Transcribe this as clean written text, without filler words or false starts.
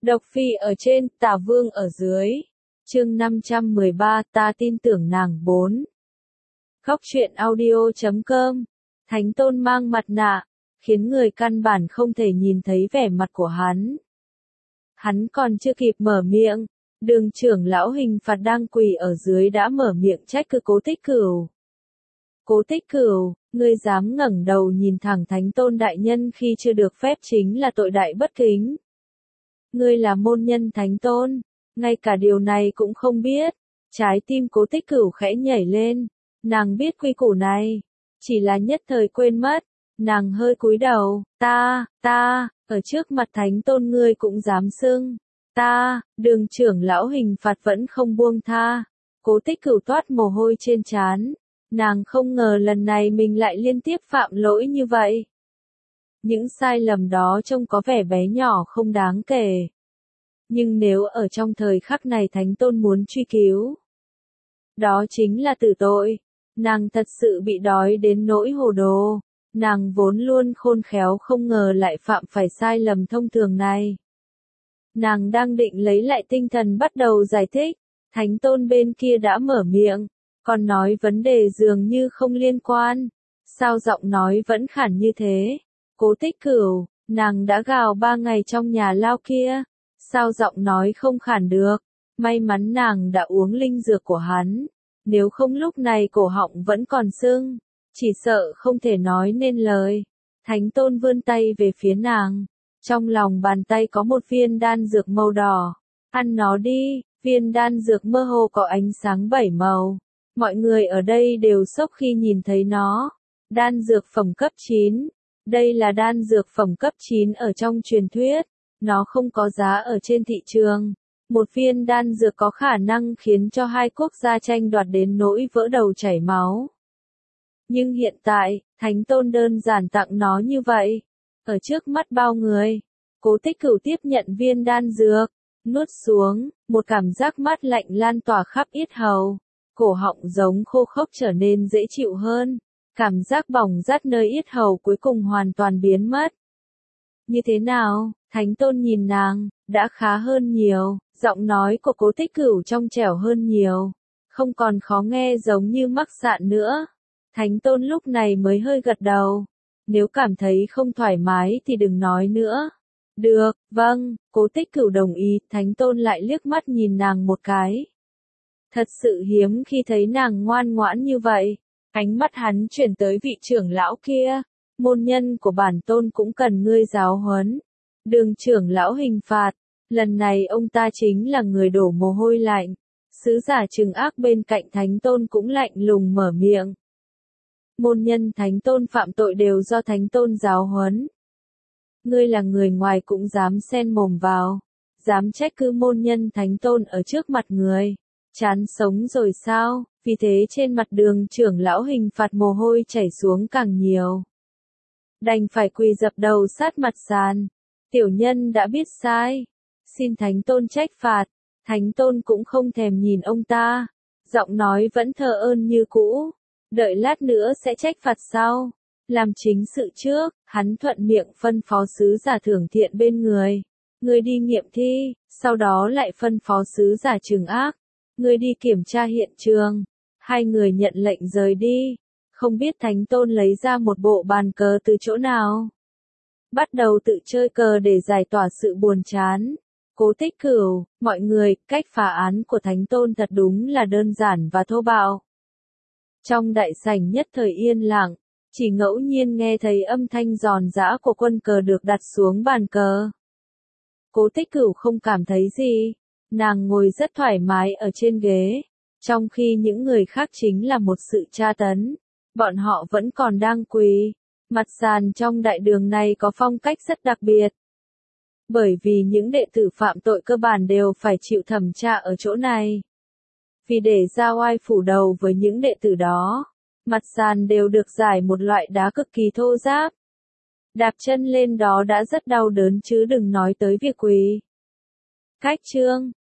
Độc Phi ở trên, Tả Vương ở dưới. Chương 513, ta tin tưởng nàng 4. Góc truyện audio.com. Thánh Tôn mang mặt nạ, khiến người căn bản không thể nhìn thấy vẻ mặt của hắn. Hắn còn chưa kịp mở miệng, Đường trưởng lão Hình Phạt đang quỳ ở dưới đã mở miệng trách cứ Cố Tích Cửu. Cố Tích Cửu, ngươi dám ngẩng đầu nhìn thẳng Thánh Tôn đại nhân khi chưa được phép chính là tội đại bất kính. Ngươi là môn nhân Thánh Tôn, ngay cả điều này cũng không biết. Trái tim Cố Tích Cửu khẽ nhảy lên, nàng biết quy củ này, chỉ là nhất thời quên mất. Nàng hơi cúi đầu, ta, ở trước mặt Thánh Tôn ngươi cũng dám xưng. Ta, Đường trưởng lão Hình Phạt vẫn không buông tha. Cố Tích Cửu toát mồ hôi trên trán. Nàng không ngờ lần này mình lại liên tiếp phạm lỗi như vậy. Những sai lầm đó trông có vẻ bé nhỏ không đáng kể. Nhưng nếu ở trong thời khắc này Thánh Tôn muốn truy cứu, đó chính là tử tội. Nàng thật sự bị đói đến nỗi hồ đồ. Nàng vốn luôn khôn khéo không ngờ lại phạm phải sai lầm thông thường này. Nàng đang định lấy lại tinh thần bắt đầu giải thích. Thánh Tôn bên kia đã mở miệng, còn nói vấn đề dường như không liên quan. Sao giọng nói vẫn khản như thế? Cố Tích Cửu, nàng đã gào 3 ngày trong nhà lao kia. Sao giọng nói không khản được? May mắn nàng đã uống linh dược của hắn. Nếu không lúc này cổ họng vẫn còn sưng, chỉ sợ không thể nói nên lời. Thánh Tôn vươn tay về phía nàng. Trong lòng bàn tay có một viên đan dược màu đỏ. Ăn nó đi, viên đan dược mơ hồ có ánh sáng 7 màu. Mọi người ở đây đều sốc khi nhìn thấy nó. Đan dược phẩm cấp 9. Đây là đan dược phẩm cấp 9 ở trong truyền thuyết. Nó không có giá ở trên thị trường. Một viên đan dược có khả năng khiến cho hai quốc gia tranh đoạt đến nỗi vỡ đầu chảy máu. Nhưng hiện tại, Thánh Tôn đơn giản tặng nó như vậy. Ở trước mắt bao người, Cố Tích Cửu tiếp nhận viên đan dược, nuốt xuống, một cảm giác mát lạnh lan tỏa khắp yết hầu. Cổ họng giống khô khốc trở nên dễ chịu hơn. Cảm giác bỏng rát nơi yết hầu cuối cùng hoàn toàn biến mất. Như thế nào? Thánh Tôn nhìn nàng, đã khá hơn nhiều. Giọng nói của Cố Tích Cửu trong trẻo hơn nhiều. Không còn khó nghe giống như mắc sạn nữa. Thánh Tôn lúc này mới hơi gật đầu. Nếu cảm thấy không thoải mái thì đừng nói nữa. Được, vâng, Cố Tích Cửu đồng ý. Thánh Tôn lại liếc mắt nhìn nàng một cái. Thật sự hiếm khi thấy nàng ngoan ngoãn như vậy. Ánh mắt hắn chuyển tới vị trưởng lão kia. Môn nhân của bản tôn cũng cần ngươi giáo huấn. Đường trưởng lão Hình Phạt. Lần này ông ta chính là người đổ mồ hôi lạnh. Sứ giả trừng ác bên cạnh Thánh Tôn cũng lạnh lùng mở miệng. Môn nhân Thánh Tôn phạm tội đều do Thánh Tôn giáo huấn. Ngươi là người ngoài cũng dám xen mồm vào. Dám trách cứ môn nhân Thánh Tôn ở trước mặt người. Chán sống rồi sao? Vì thế trên mặt Đường trưởng lão Hình Phạt mồ hôi chảy xuống càng nhiều. Đành phải quỳ dập đầu sát mặt sàn. Tiểu nhân đã biết sai. Xin Thánh Tôn trách phạt. Thánh Tôn cũng không thèm nhìn ông ta. Giọng nói vẫn thờ ơn như cũ. Đợi lát nữa sẽ trách phạt sau. Làm chính sự trước, hắn thuận miệng phân phó sứ giả Thưởng Thiện bên người. Người đi nghiệm thi, sau đó lại phân phó sứ giả Trừng Ác. Người đi kiểm tra hiện trường. Hai người nhận lệnh rời đi. Không biết Thánh Tôn lấy ra một bộ bàn cờ từ chỗ nào. Bắt đầu tự chơi cờ để giải tỏa sự buồn chán. Cố Tích Cửu, mọi người, cách phá án của Thánh Tôn thật đúng là đơn giản và thô bạo. Trong đại sảnh nhất thời yên lặng, chỉ ngẫu nhiên nghe thấy âm thanh giòn giã của quân cờ được đặt xuống bàn cờ. Cố Tích Cửu không cảm thấy gì, nàng ngồi rất thoải mái ở trên ghế, trong khi những người khác chính là một sự tra tấn. Bọn họ vẫn còn đang quỳ. Mặt sàn trong đại đường này có phong cách rất đặc biệt. Bởi vì những đệ tử phạm tội cơ bản đều phải chịu thẩm tra ở chỗ này. Vì để ra oai phủ đầu với những đệ tử đó, mặt sàn đều được rải một loại đá cực kỳ thô ráp. Đạp chân lên đó đã rất đau đớn chứ đừng nói tới việc quỳ. Cách chương